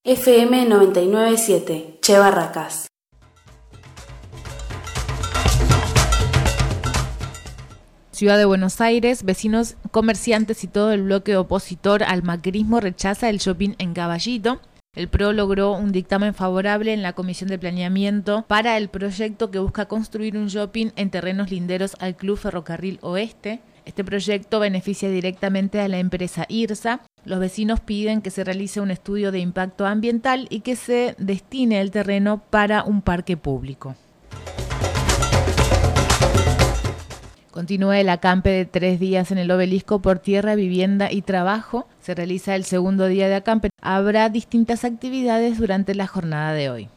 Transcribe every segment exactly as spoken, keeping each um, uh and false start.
F M noventa y nueve punto siete, Che Barracas. Ciudad de Buenos Aires, vecinos, comerciantes y todo el bloque opositor al macrismo rechaza el shopping en Caballito. El P R O logró un dictamen favorable en la Comisión de Planeamiento para el proyecto que busca construir un shopping en terrenos linderos al Club Ferrocarril Oeste. Este proyecto beneficia directamente a la empresa IRSA. Los vecinos piden que se realice un estudio de impacto ambiental y que se destine el terreno para un parque público. Continúa el acampe de tres días en el Obelisco por tierra, vivienda y trabajo. Se realiza el segundo día de acampe. Habrá distintas actividades durante la jornada de hoy.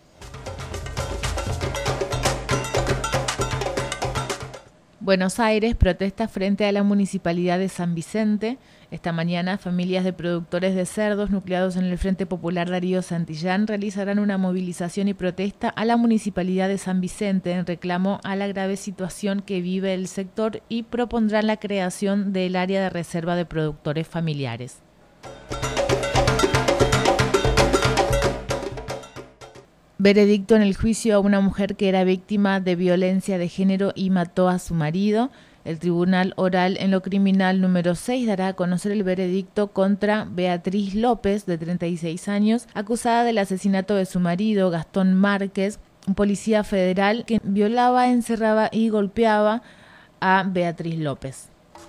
Buenos Aires protesta frente a la Municipalidad de San Vicente. Esta mañana, familias de productores de cerdos nucleados en el Frente Popular Darío Santillán realizarán una movilización y protesta a la Municipalidad de San Vicente en reclamo a la grave situación que vive el sector y propondrán la creación del área de reserva de productores familiares. Veredicto en el juicio a una mujer que era víctima de violencia de género y mató a su marido. El Tribunal Oral en lo Criminal número seis dará a conocer el veredicto contra Beatriz López, de treinta y seis años, acusada del asesinato de su marido, Gastón Márquez, un policía federal que violaba, encerraba y golpeaba a Beatriz López.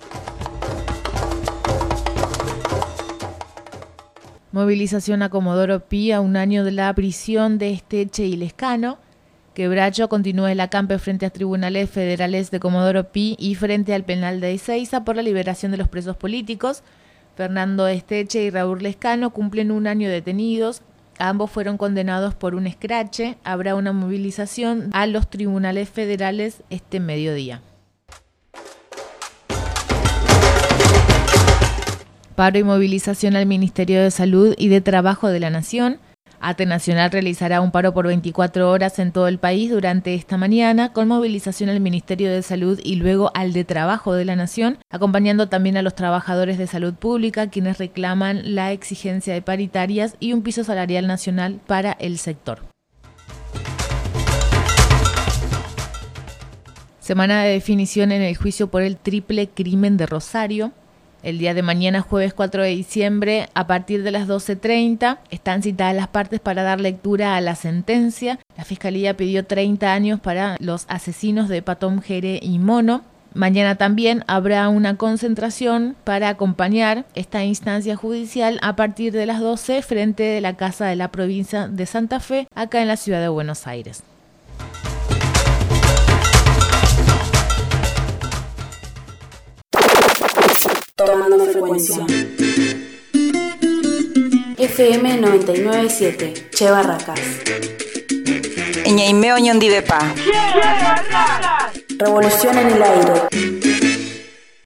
Movilización a Comodoro Pi a un año de la prisión de Esteche y Lescano. Quebracho continúa el acampe frente a tribunales federales de Comodoro Pi y frente al penal de Ezeiza por la liberación de los presos políticos. Fernando Esteche y Raúl Lescano cumplen un año detenidos. Ambos fueron condenados por un escrache. Habrá una movilización a los tribunales federales este mediodía. Paro y movilización al Ministerio de Salud y de Trabajo de la Nación. ATE Nacional realizará un paro por veinticuatro horas en todo el país durante esta mañana, con movilización al Ministerio de Salud y luego al de Trabajo de la Nación, acompañando también a los trabajadores de salud pública, quienes reclaman la exigencia de paritarias y un piso salarial nacional para el sector. Semana de definición en el juicio por el triple crimen de Rosario. El día de mañana, jueves cuatro de diciembre, a partir de las doce treinta, están citadas las partes para dar lectura a la sentencia. La Fiscalía pidió treinta años para los asesinos de Patón, Jere y Mono. Mañana también habrá una concentración para acompañar esta instancia judicial a partir de las doce frente de la Casa de la Provincia de Santa Fe, acá en la ciudad de Buenos Aires. Tomando frecuencia. F M noventa y nueve punto siete, Che Barracas. Ñaimeo Ñondivepa. Revolución en el aire.